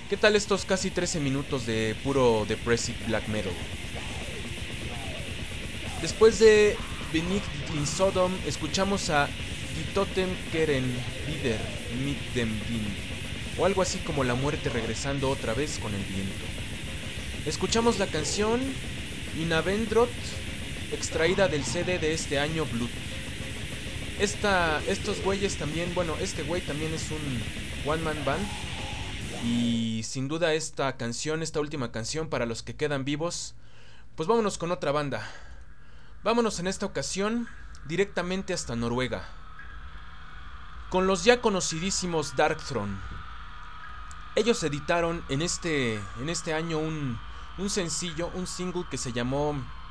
¿Qué tal estos casi 13 minutos de puro depressive black metal? Después de Beneath in Sodom, escuchamos a Die Toten kehren wieder mit dem Wind, o algo así como la muerte regresando otra vez con el viento. Escuchamos la canción Inavendrot, extraída del CD de este año, Blood. Estos güeyes también, este güey también es un one man band. Y sin duda esta última canción, para los que quedan vivos, pues vámonos con otra banda. Vámonos en esta ocasión directamente hasta Noruega, con los ya conocidísimos Darkthrone. Ellos editaron en este año un sencillo, un single que se llamó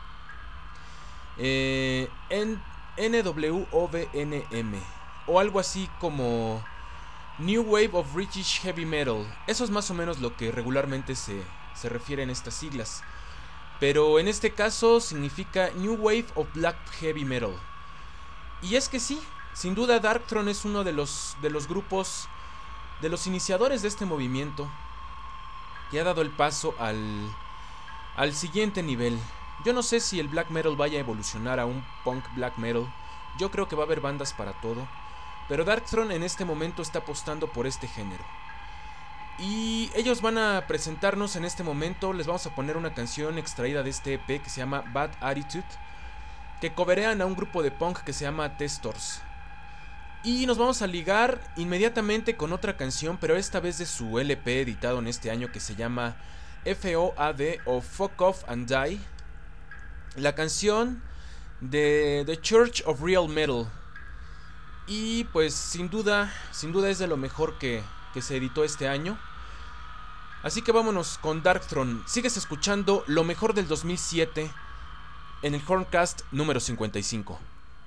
NWOVNM, o algo así como New Wave of British Heavy Metal. Eso es más o menos lo que regularmente se refieren estas siglas, pero en este caso significa New Wave of Black Heavy Metal. Y es que sí, sin duda Darkthrone es uno de los grupos, de los iniciadores de este movimiento, que ha dado el paso al siguiente nivel. Yo no sé si el black metal vaya a evolucionar a un punk black metal. Yo creo que va a haber bandas para todo, pero Darkthrone en este momento está apostando por este género. Y ellos van a presentarnos en este momento. Les vamos a poner una canción extraída de este EP que se llama Bad Attitude, que coverean a un grupo de punk que se llama Testors. Y nos vamos a ligar inmediatamente con otra canción, pero esta vez de su LP editado en este año, que se llama FOAD o Fuck Off and Die. La canción de The Church of Real Metal. Y pues sin duda es de lo mejor que se editó este año. Así que vámonos con Darkthrone. Sigues escuchando lo mejor del 2007 en el Horncast número 55.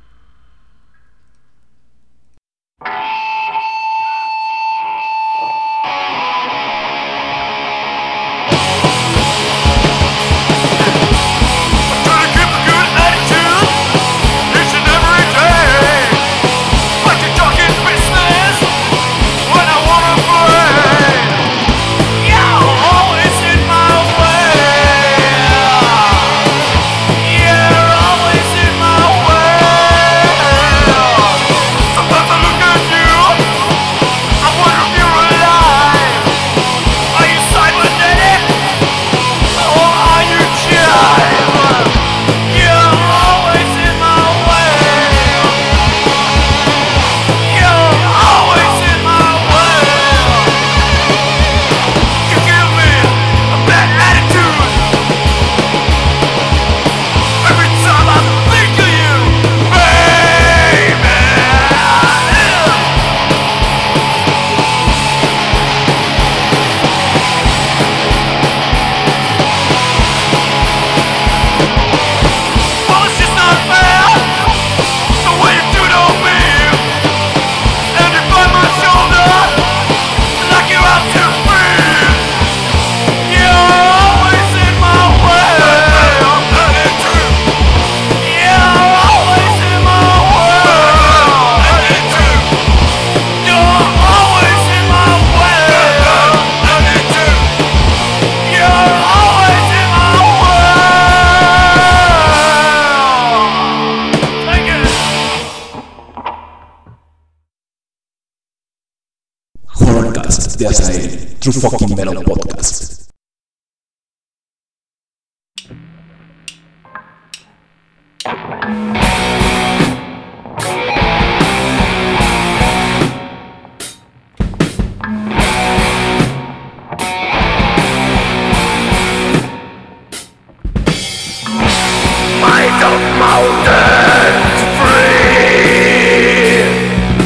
De Azael, True Fucking Metal Podcast.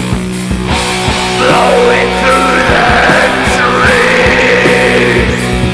Blowing through the trees.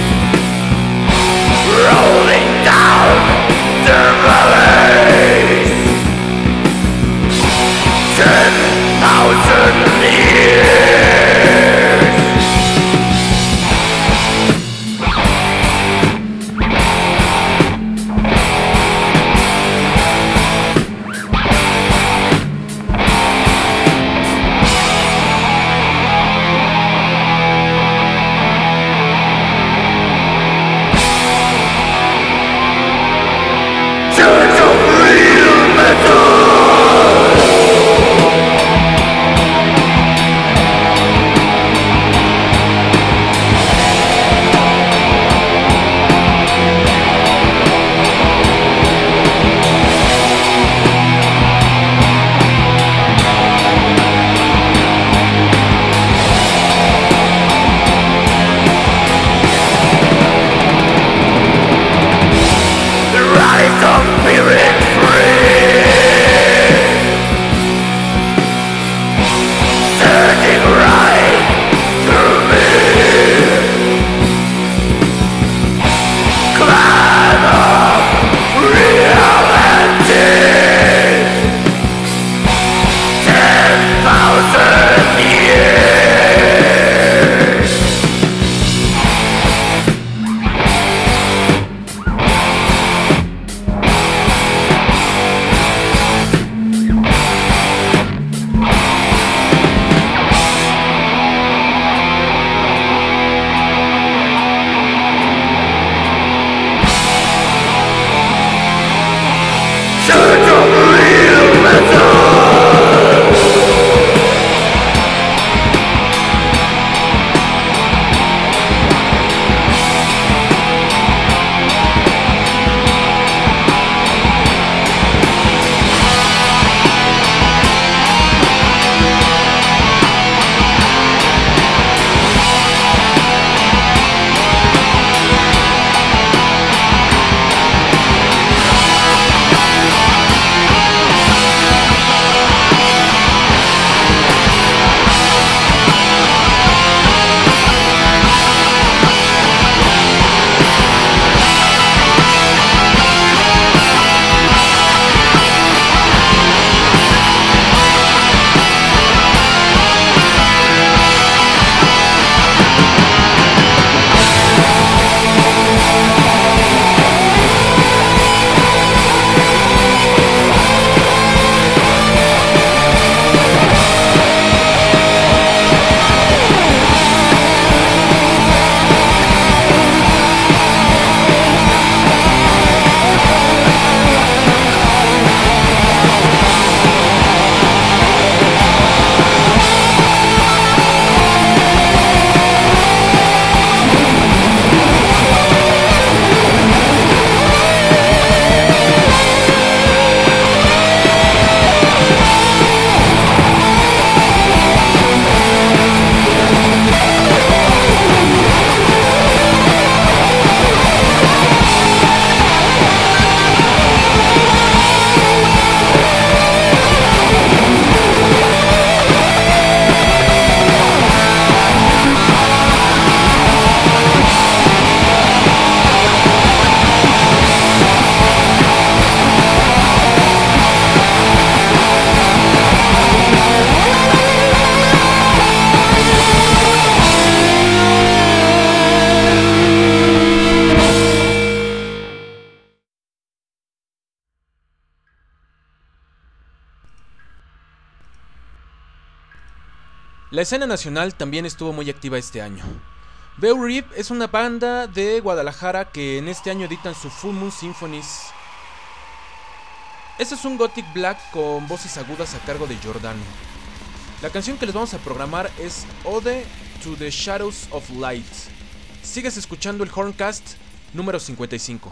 La escena nacional también estuvo muy activa este año. Beowulf es una banda de Guadalajara que en este año editan su Full Moon Symphonies. Este es un gothic black con voces agudas a cargo de Giordano. La canción que les vamos a programar es Ode to the Shadows of Light. Sigues escuchando el Horncast número 55.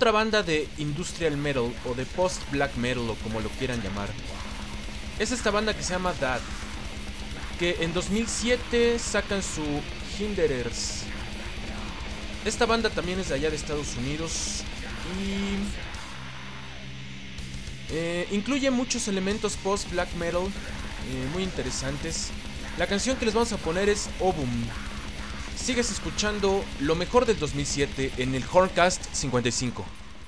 otra banda de industrial metal o de post black metal o como lo quieran llamar. Es esta banda que se llama Dad, que en 2007 sacan su Hinderers. Esta banda también es de allá de Estados Unidos y incluye muchos elementos post black metal muy interesantes. La canción que les vamos a poner es Ovum. Sigues escuchando lo mejor del 2007 en el Horncast 55.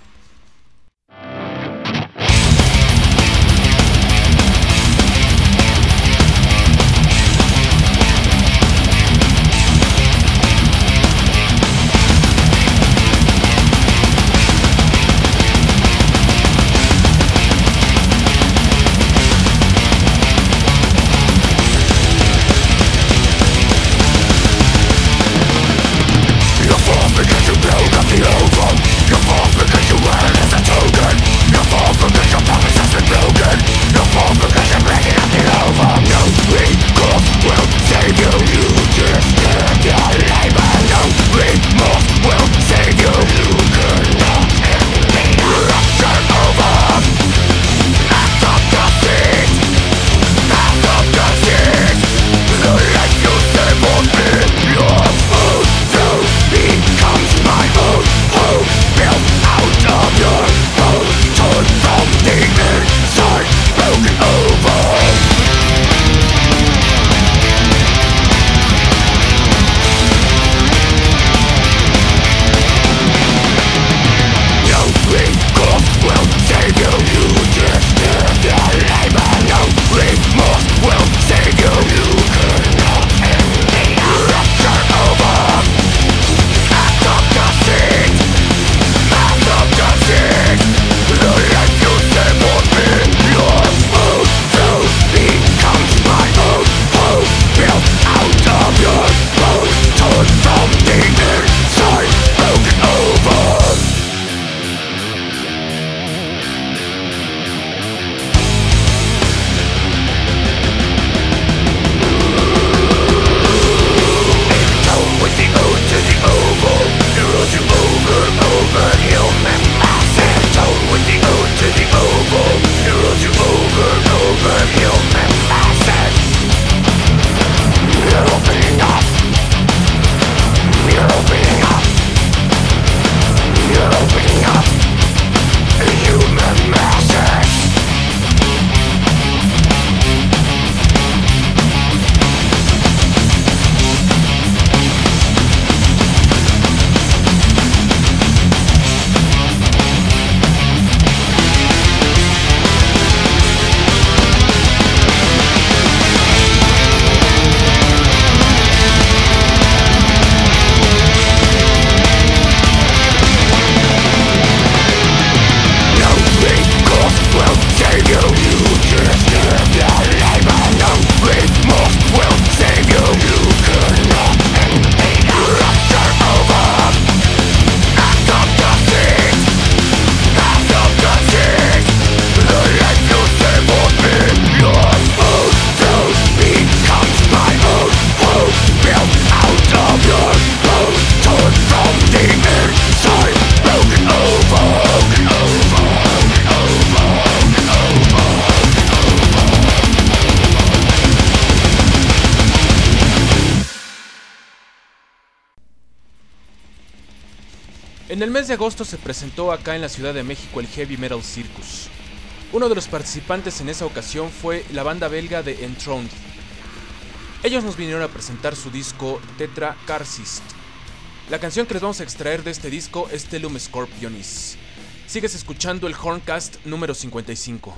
En el mes de agosto se presentó acá en la Ciudad de México el Heavy Metal Circus. Uno de los participantes en esa ocasión fue la banda belga de Enthroned. Ellos nos vinieron a presentar su disco Tetra Carcist. La canción que les vamos a extraer de este disco es Tellum Scorpionis. Sigues escuchando el Horncast número 55.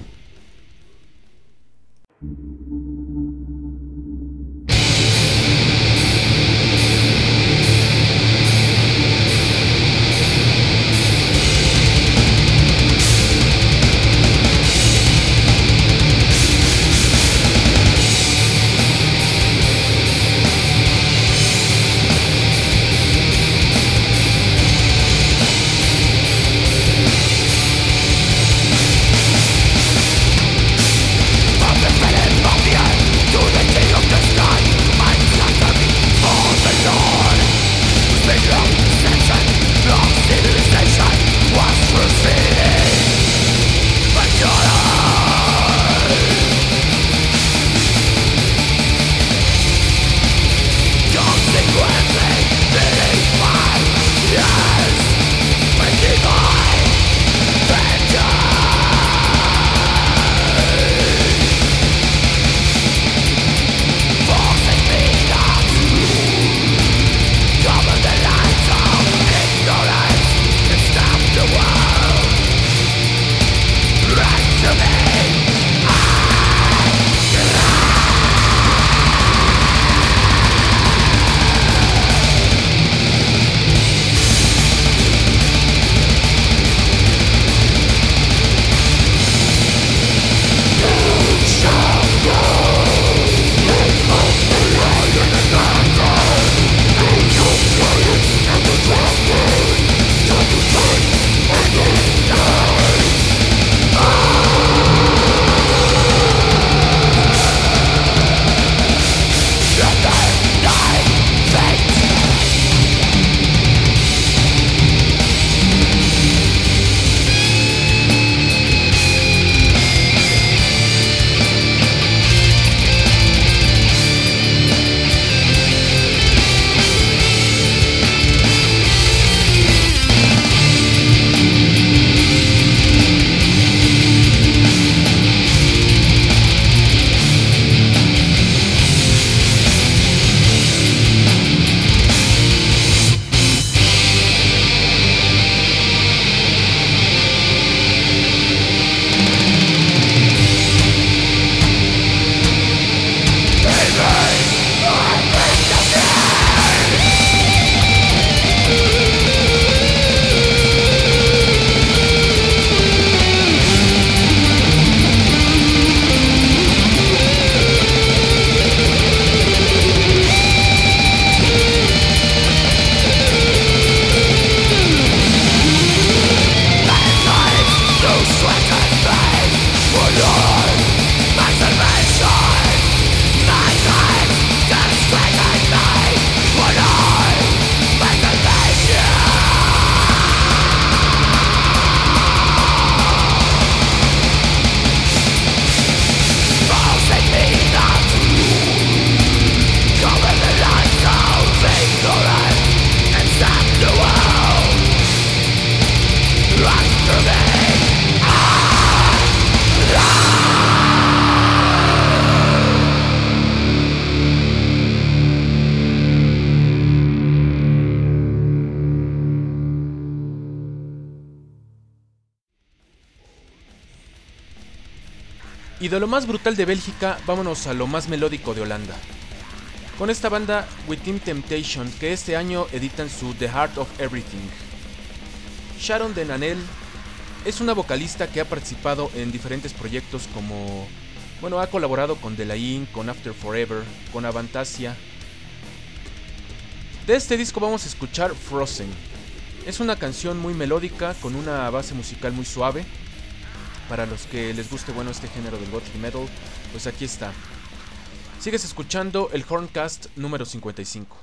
Y de lo más brutal de Bélgica, vámonos a lo más melódico de Holanda. Con esta banda Within Temptation, que este año editan su The Heart of Everything. Sharon Den Anel es una vocalista que ha participado en diferentes proyectos como... Bueno, ha colaborado con Delain, con After Forever, con Avantasia. De este disco vamos a escuchar Frozen. Es una canción muy melódica con una base musical muy suave. Para los que les guste este género del gothic metal, pues aquí está. Sigues escuchando el Horncast número 55.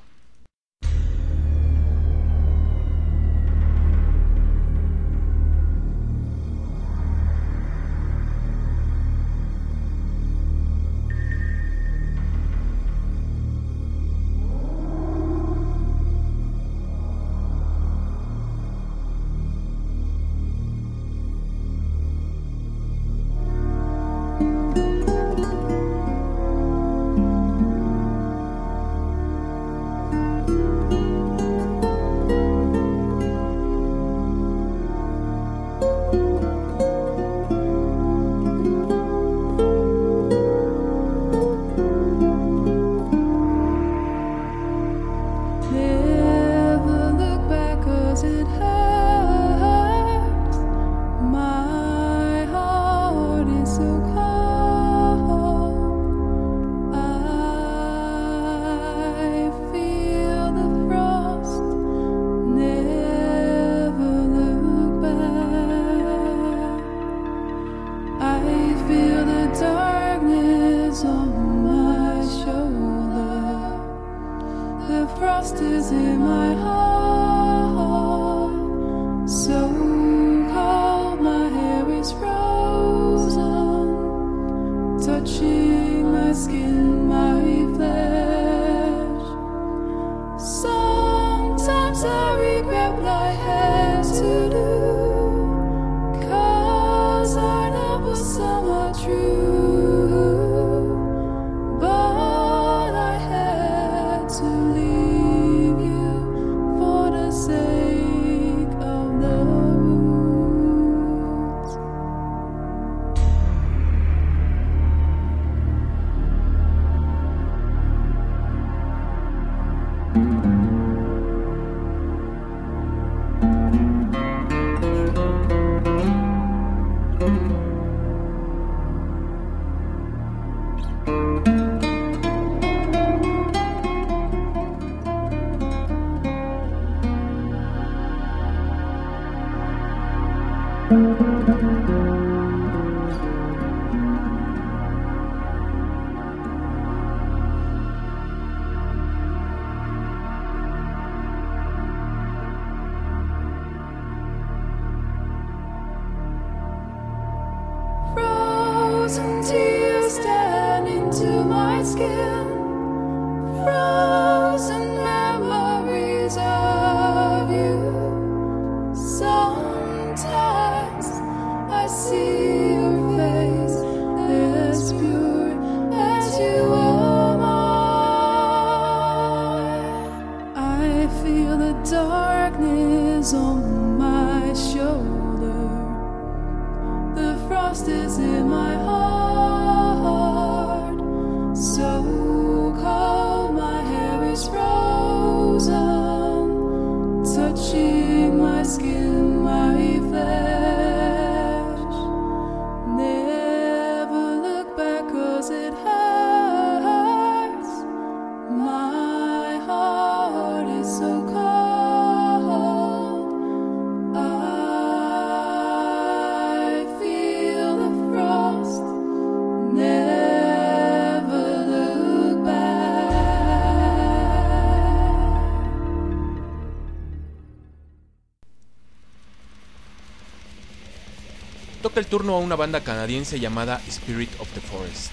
Toca el turno a una banda canadiense llamada Spirit of the Forest.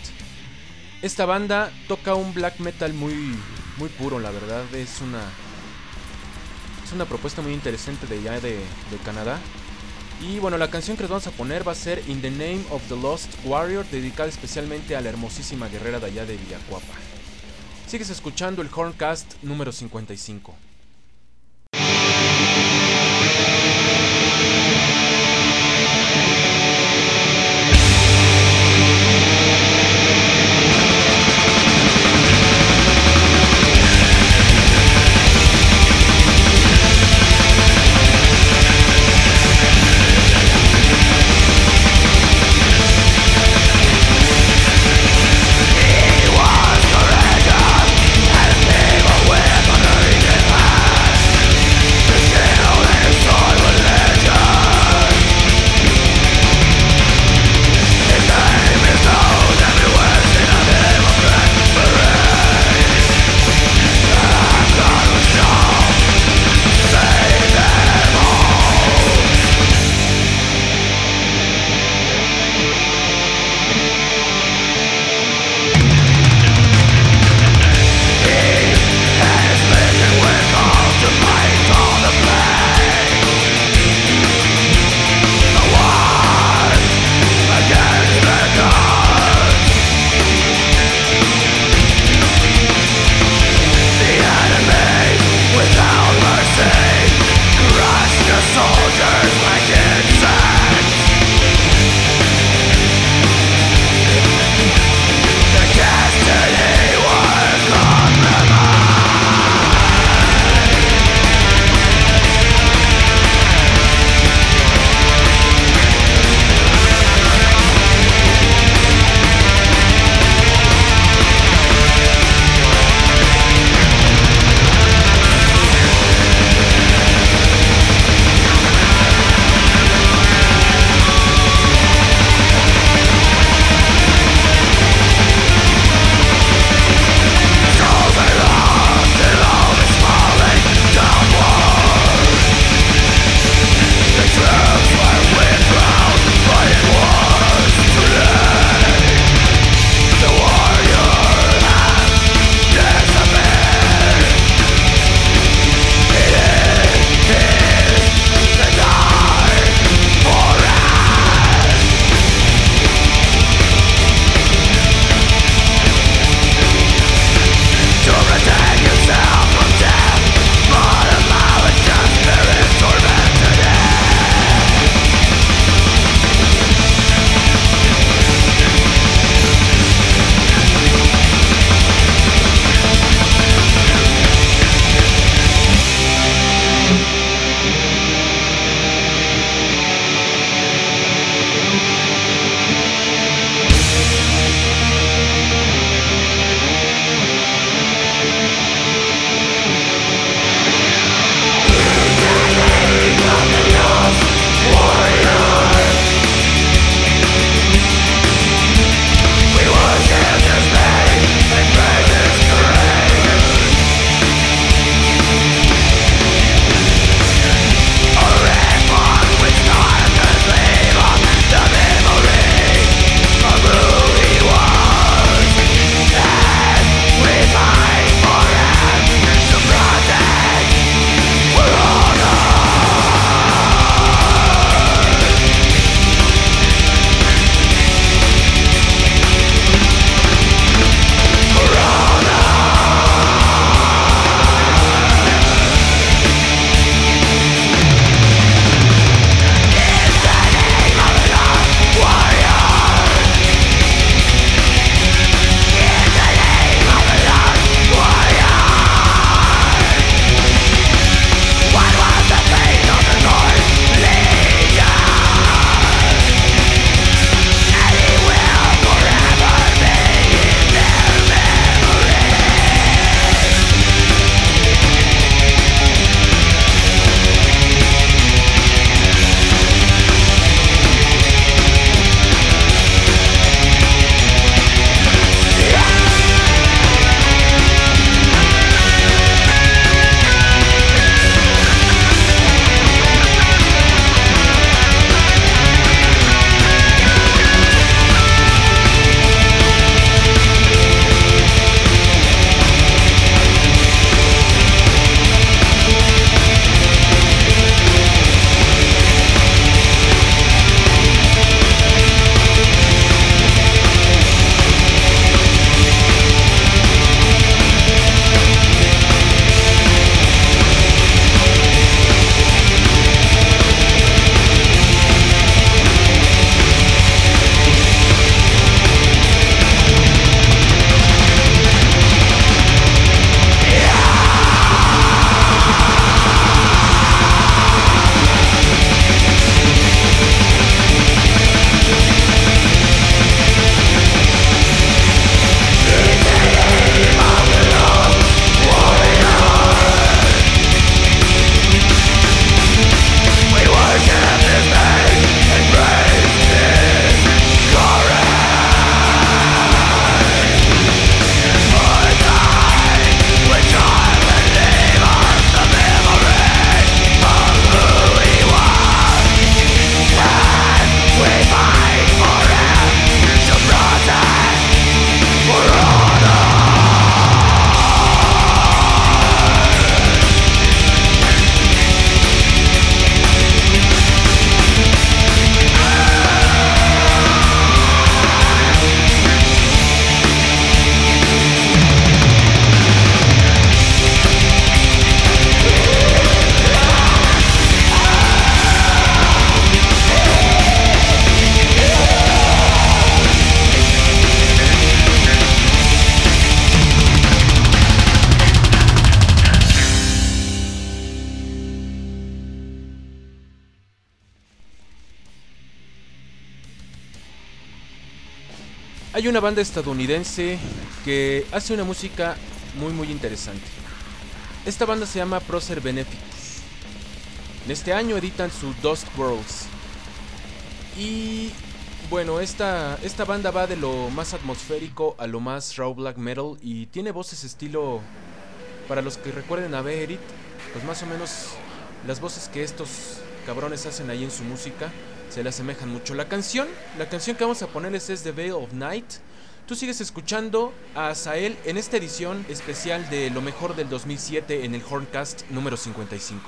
Esta banda toca un black metal muy puro, la verdad. Es una propuesta muy interesante de allá de Canadá. Y bueno, la canción que les vamos a poner va a ser In the Name of the Lost Warrior, dedicada especialmente a la hermosísima guerrera de allá de Villacuapa. Sigues escuchando el Horncast número 55. Hay una banda estadounidense que hace una música muy interesante. Esta banda se llama Procer Beneficus. En este año editan su Dust Worlds. Y bueno, esta banda va de lo más atmosférico a lo más raw black metal y tiene voces estilo, para los que recuerden a Beherit, pues más o menos las voces que estos cabrones hacen ahí en su música se le asemejan mucho. La canción que vamos a ponerles es The Veil of Night. Tú sigues escuchando a Azael en esta edición especial de lo mejor del 2007 en el Horncast número 55.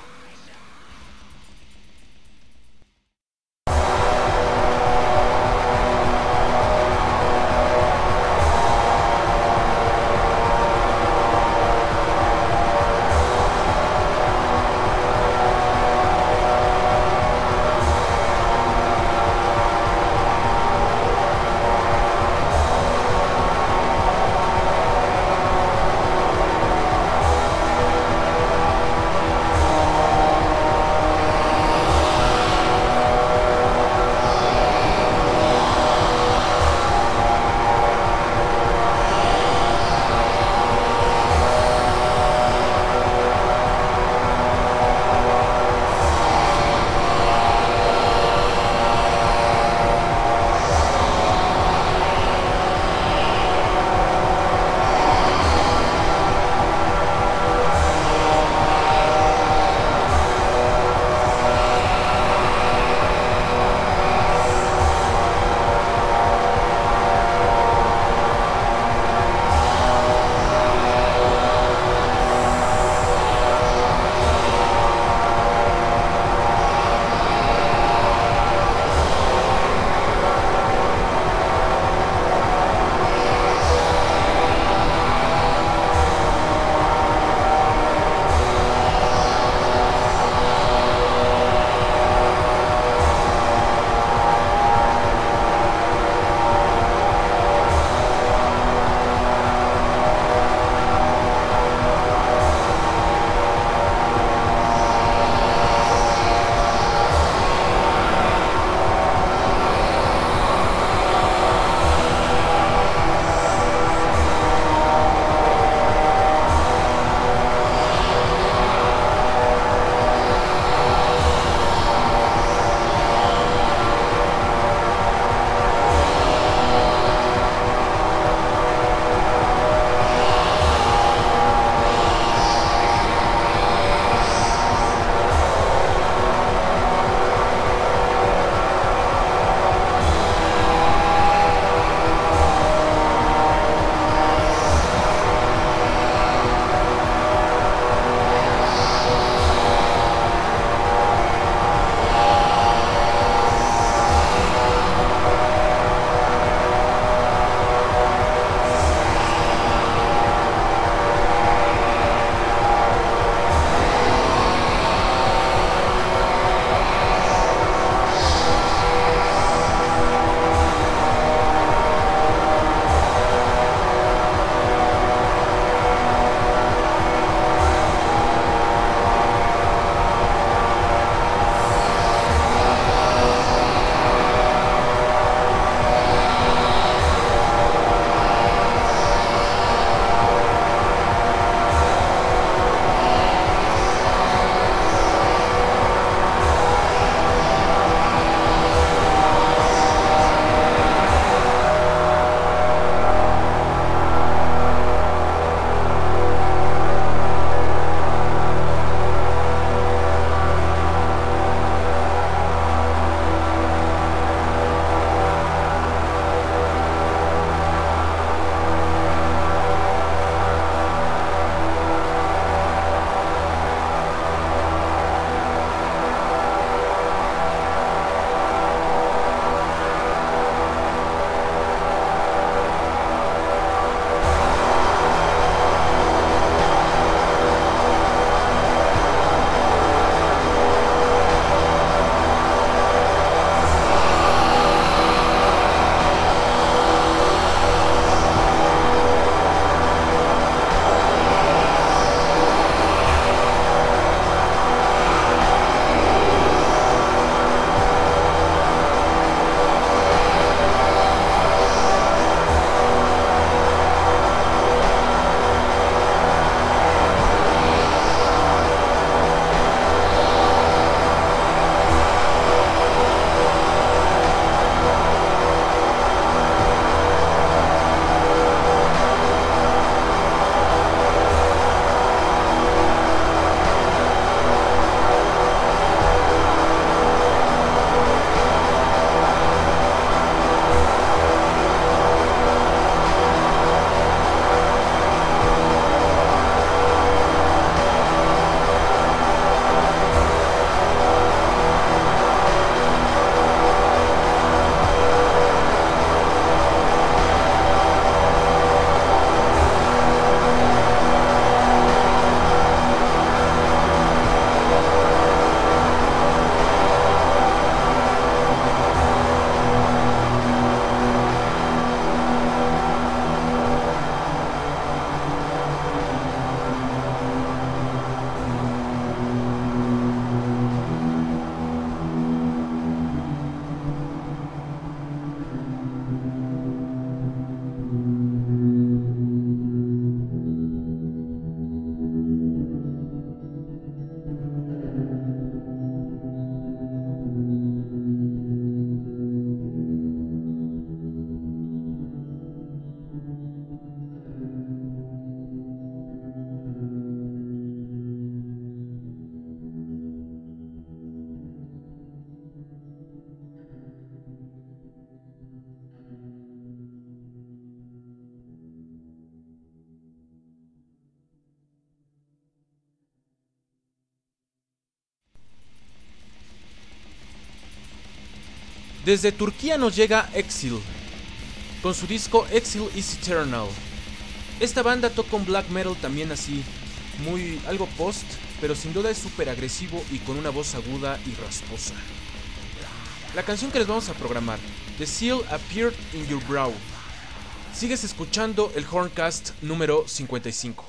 Desde Turquía nos llega Exile, con su disco Exile is Eternal. Esta banda toca un black metal también así, algo post, pero sin duda es súper agresivo y con una voz aguda y rasposa. La canción que les vamos a programar, The Seal Appeared in Your Brow. Sigues escuchando el Horncast número 55.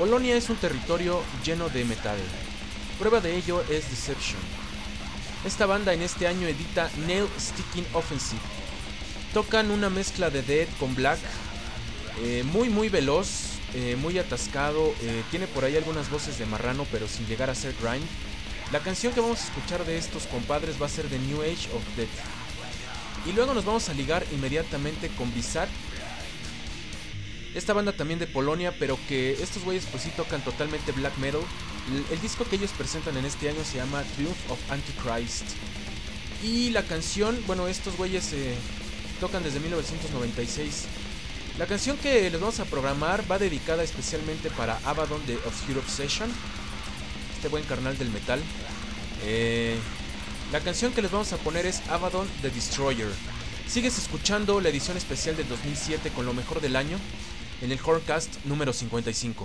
Polonia es un territorio lleno de metal. Prueba de ello es Deception. Esta banda en este año edita Nail Sticking Offensive. Tocan una mezcla de death con black, muy veloz, muy atascado. Tiene por ahí algunas voces de marrano, pero sin llegar a ser grind. La canción que vamos a escuchar de estos compadres va a ser The New Age of Death. Y luego nos vamos a ligar inmediatamente con Bizarre. Esta banda también de Polonia, pero que estos güeyes pues sí tocan totalmente black metal. El disco que ellos presentan en este año se llama Triumph of Antichrist. Y la canción, bueno, estos güeyes tocan desde 1996. La canción que les vamos a programar va dedicada especialmente para Abaddon de Obscure Obsession, este buen carnal del metal. La canción que les vamos a poner es Abaddon the Destroyer. Sigues escuchando la edición especial del 2007 con lo mejor del año en el Horncast número 55.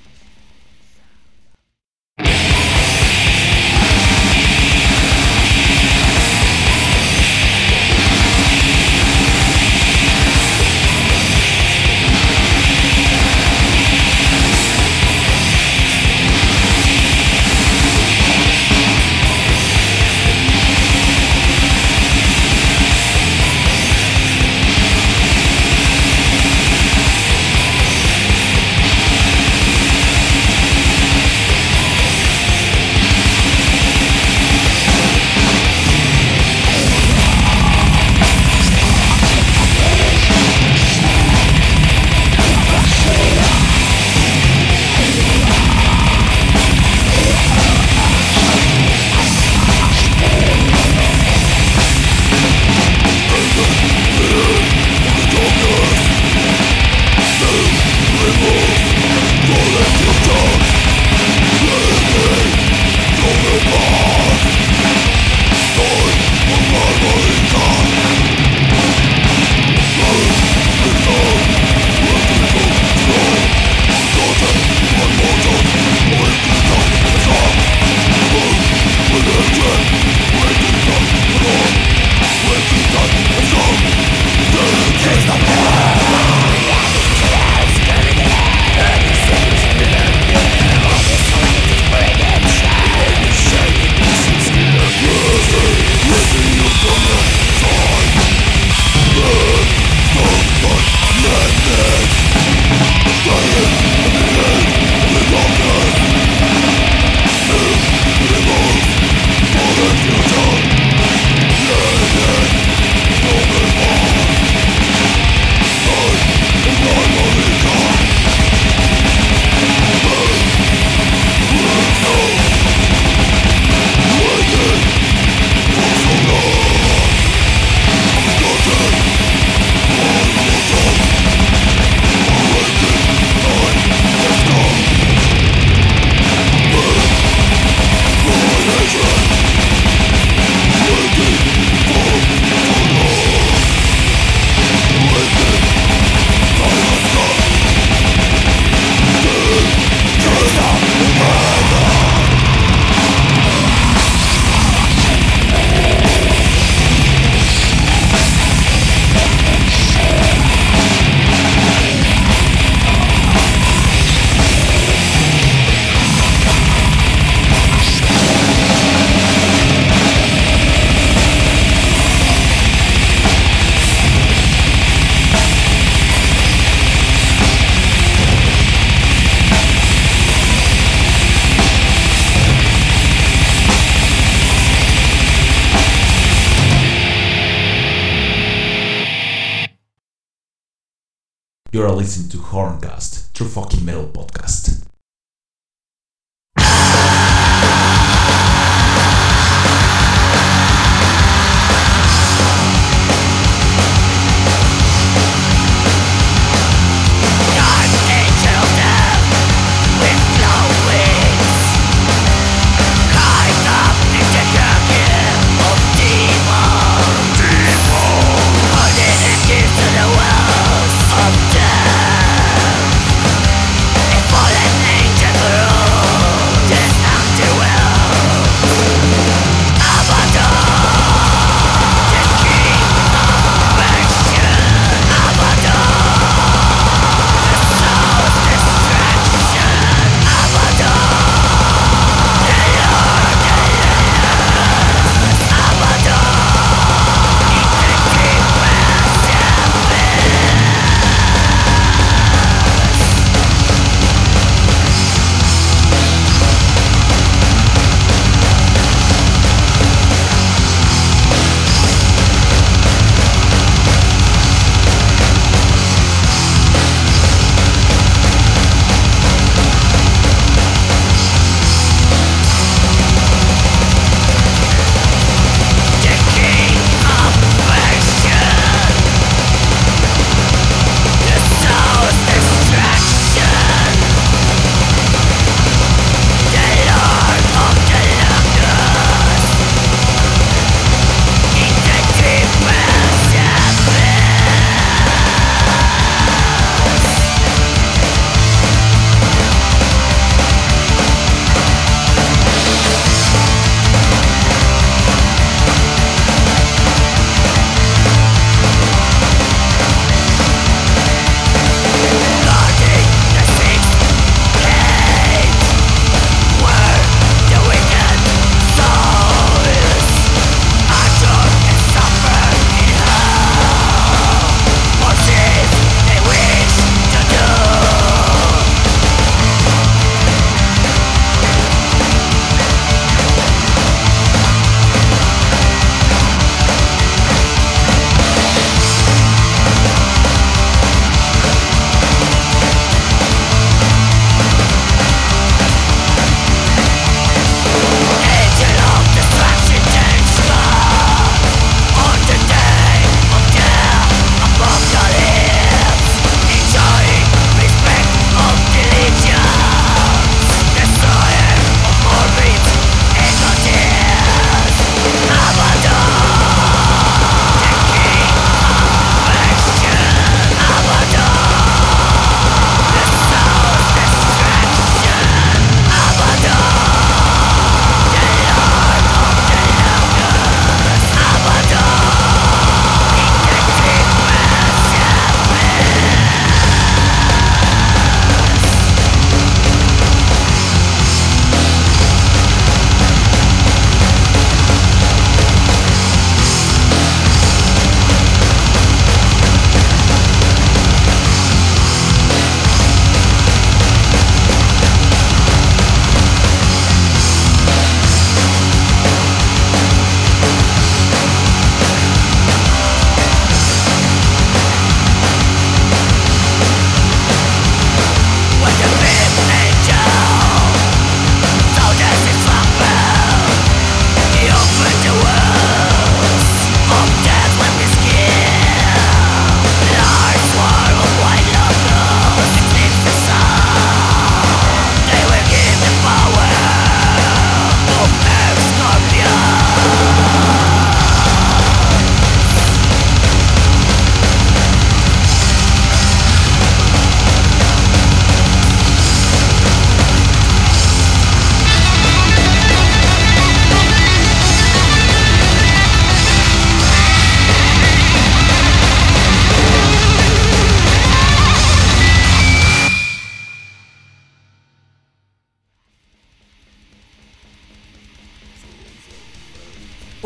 You are listening to Horncast, True Fucking Metal Podcast. Fallen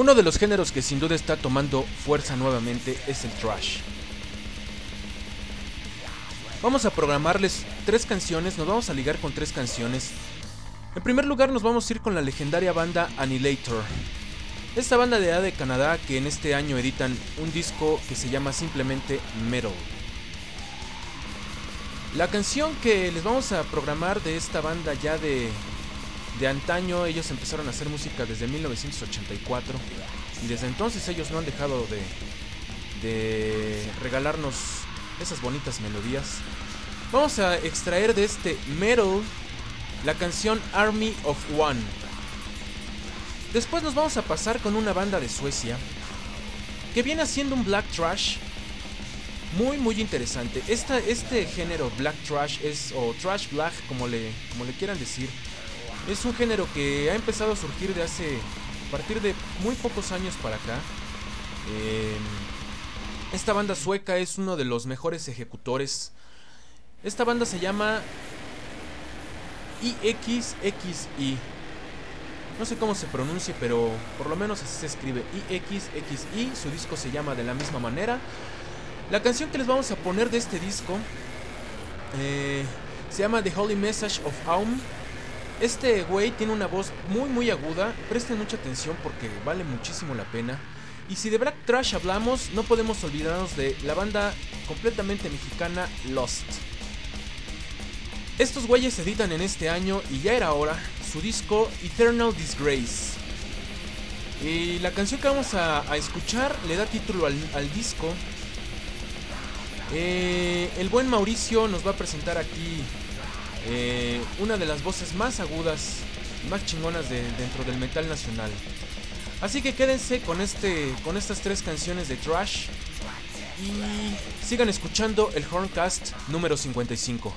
Uno de los géneros que sin duda está tomando fuerza nuevamente es el thrash. Vamos a programarles 3 canciones, nos vamos a ligar con 3 canciones. En primer lugar nos vamos a ir con la legendaria banda Annihilator. Esta banda de Canadá que en este año editan un disco que se llama simplemente Metal. La canción que les vamos a programar de esta banda ya de antaño, ellos empezaron a hacer música desde 1984 y desde entonces ellos no han dejado de regalarnos esas bonitas melodías. Vamos a extraer de este Metal la canción Army of One. Después nos vamos a pasar con una banda de Suecia que viene haciendo un black thrash muy interesante. Este género black thrash o thrash black como le quieran decir, es un género que ha empezado a surgir a partir de muy pocos años para acá. Esta banda sueca es uno de los mejores ejecutores. Esta banda se llama IXXI. No sé cómo se pronuncia, pero por lo menos así se escribe, IXXI. Su disco se llama de la misma manera. La canción que les vamos a poner de este disco se llama The Holy Message of Aum. Este güey tiene una voz muy aguda. Presten mucha atención porque vale muchísimo la pena. Y si de black thrash hablamos, no podemos olvidarnos de la banda completamente mexicana Lost. Estos güeyes editan en este año, y ya era hora, su disco Eternal Disgrace. Y la canción que vamos a escuchar le da título al disco. El buen Mauricio nos va a presentar aquí una de las voces más agudas y más chingonas dentro del metal nacional. Así que quédense con estas 3 canciones de thrash y sigan escuchando el Horncast número 55.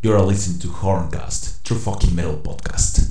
You're listening to Horncast, True Fucking Metal Podcast.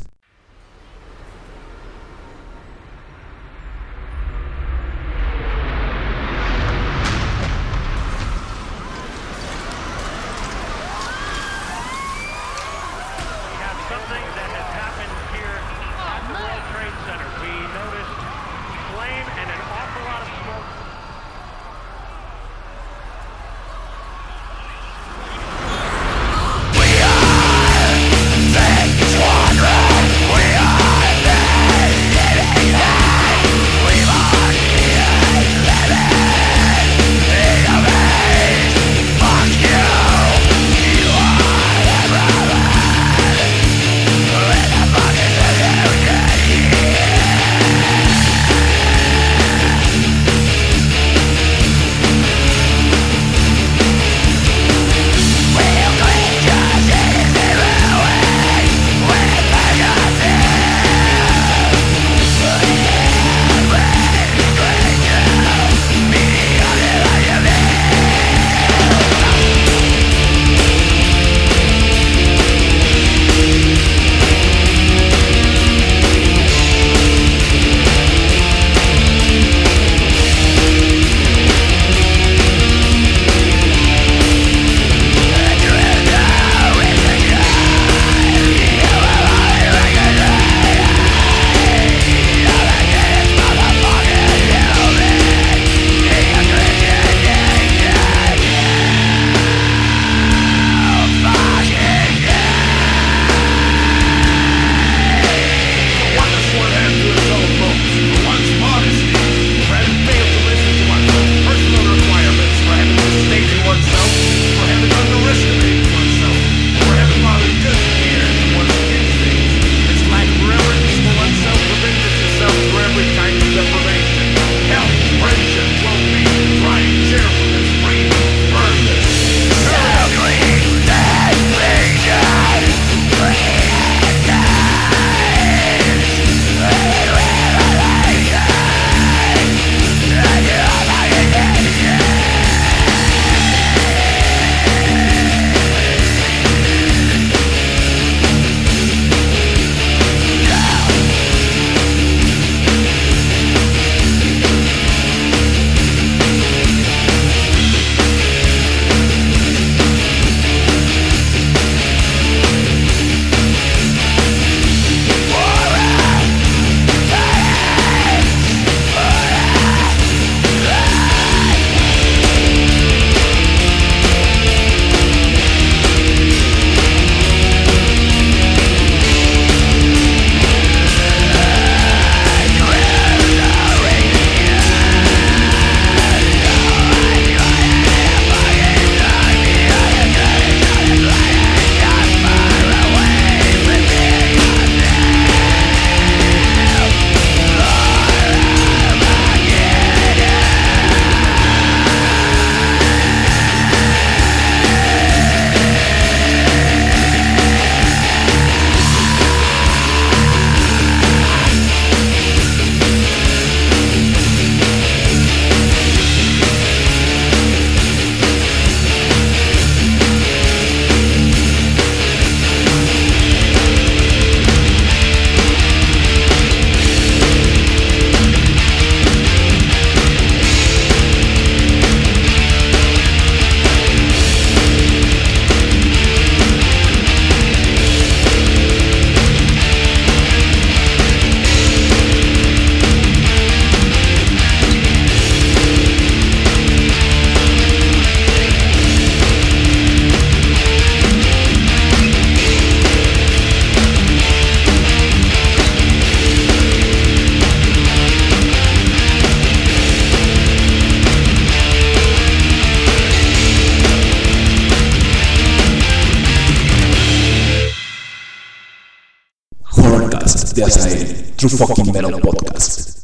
de Azael, True Fucking Metal Podcast.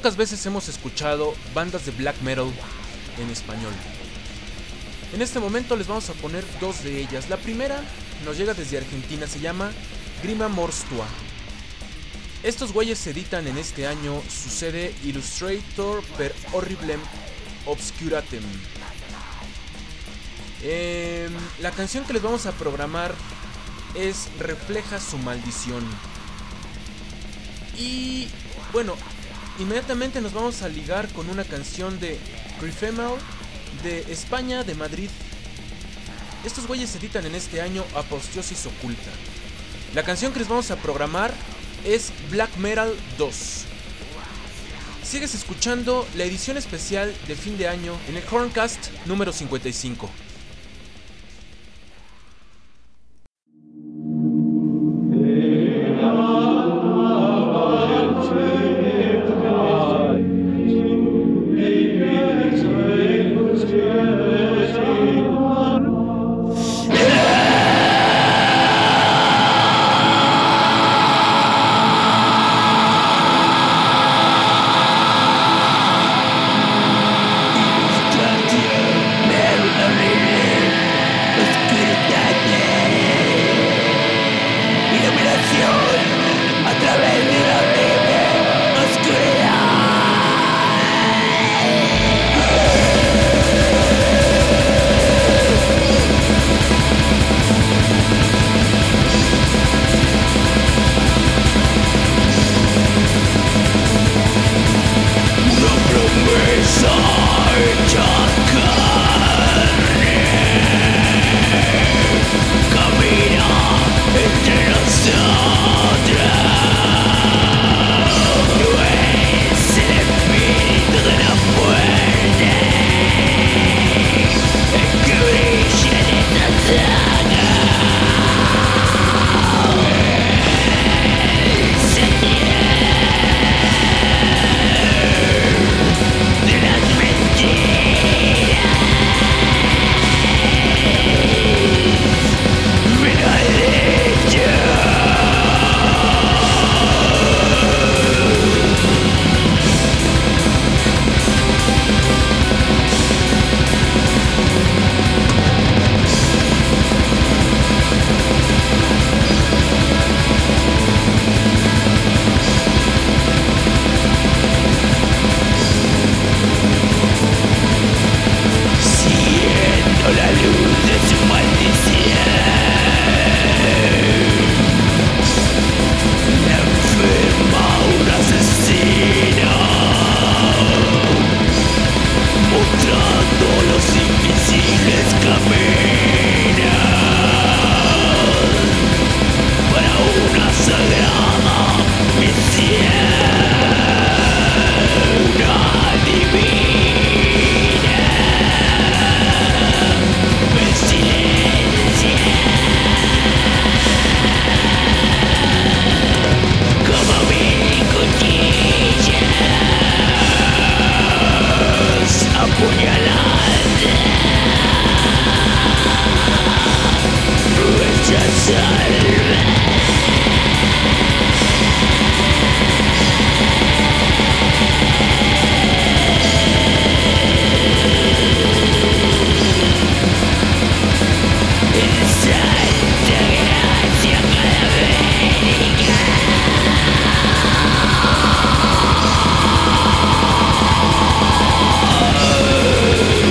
pocas veces hemos escuchado bandas de black metal en español. En este momento les vamos a poner dos de ellas. La primera nos llega desde Argentina, se llama Grima Morstua. Estos güeyes editan en este año su CD Illustrator per Horriblem Obscuratem. La canción que les vamos a programar es Refleja su maldición. Y bueno, inmediatamente nos vamos a ligar con una canción de Crifemal de España, de Madrid. Estos güeyes editan en este año Aposteosis Oculta. La canción que les vamos a programar es Black Metal 2. Sigues escuchando la edición especial de fin de año en el Horncast número 55.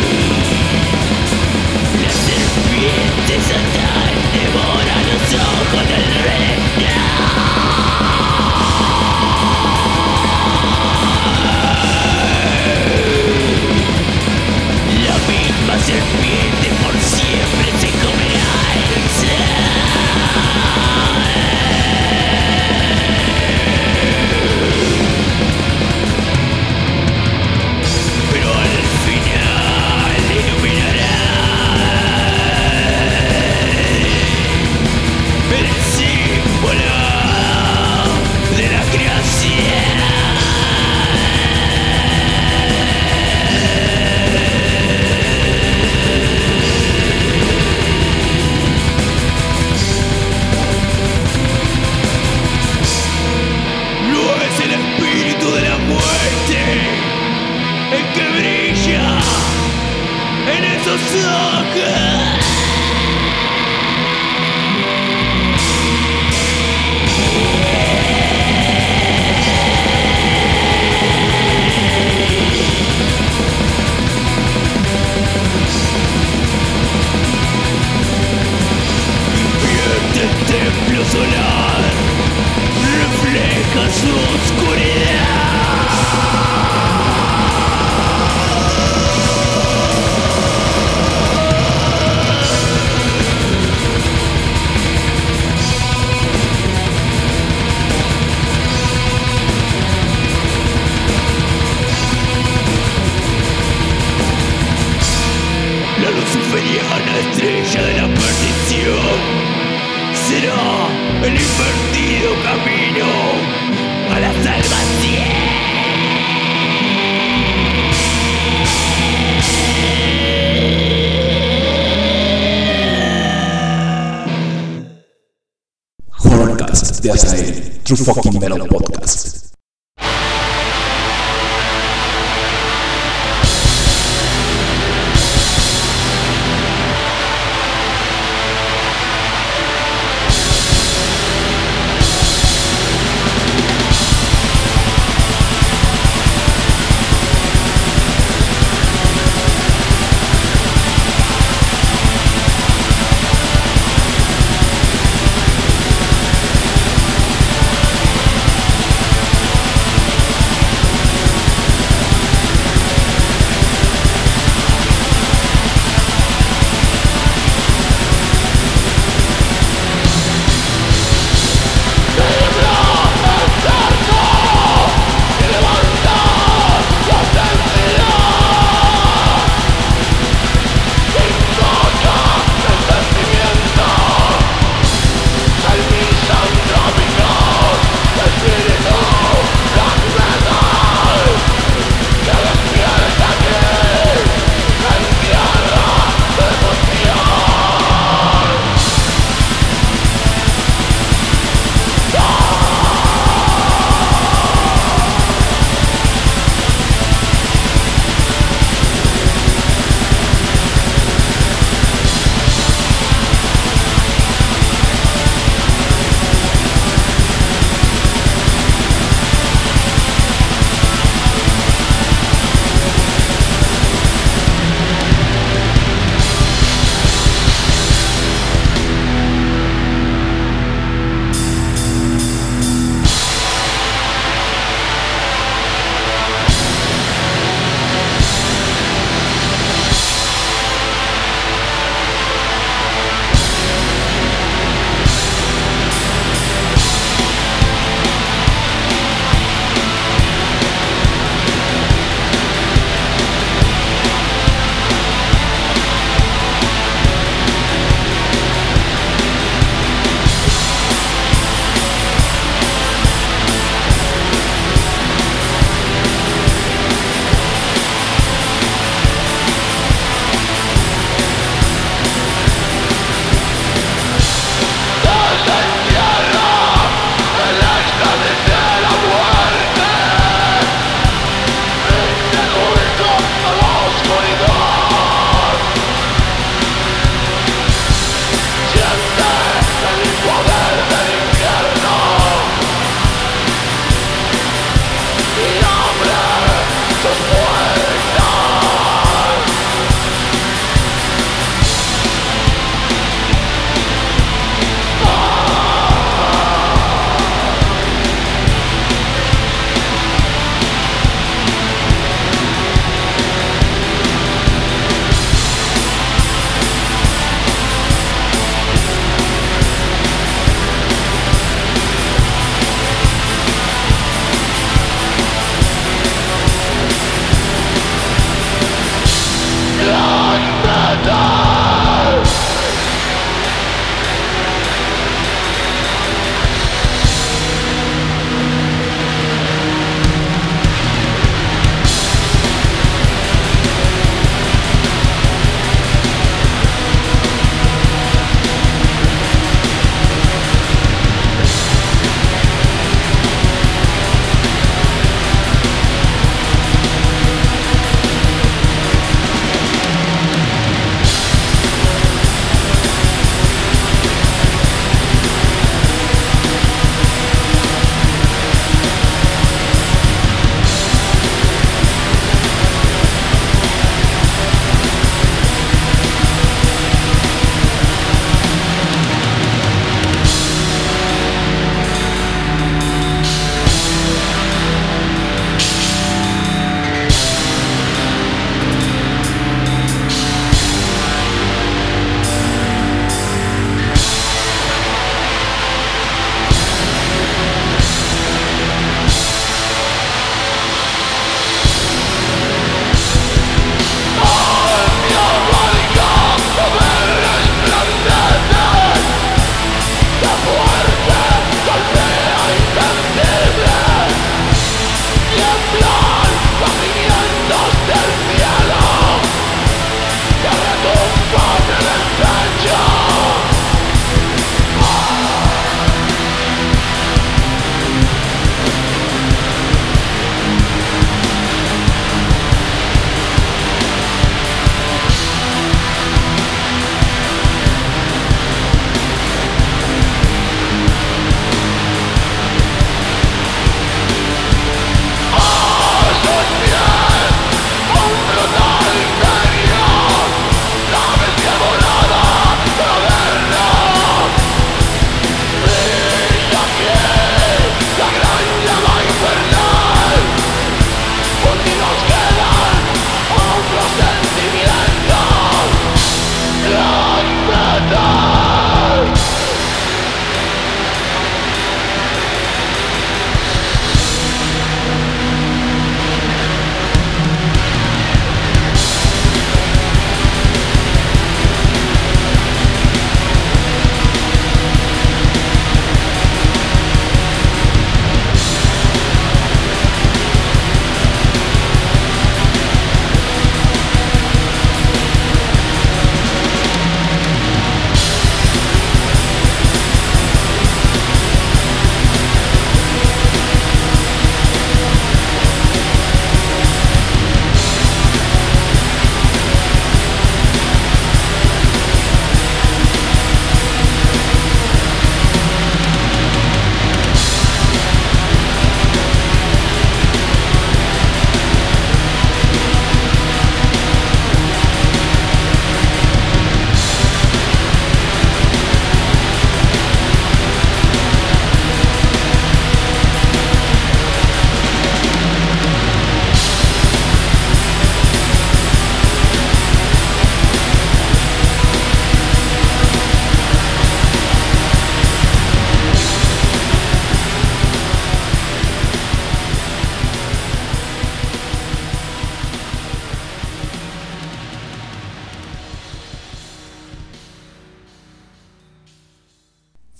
Devora los ojos. La luciferiana estrella de la perdición será el invertido camino a la salvación. Horrorcast de Azael, True Fucking Metal Podcast.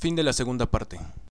Fin de la segunda parte.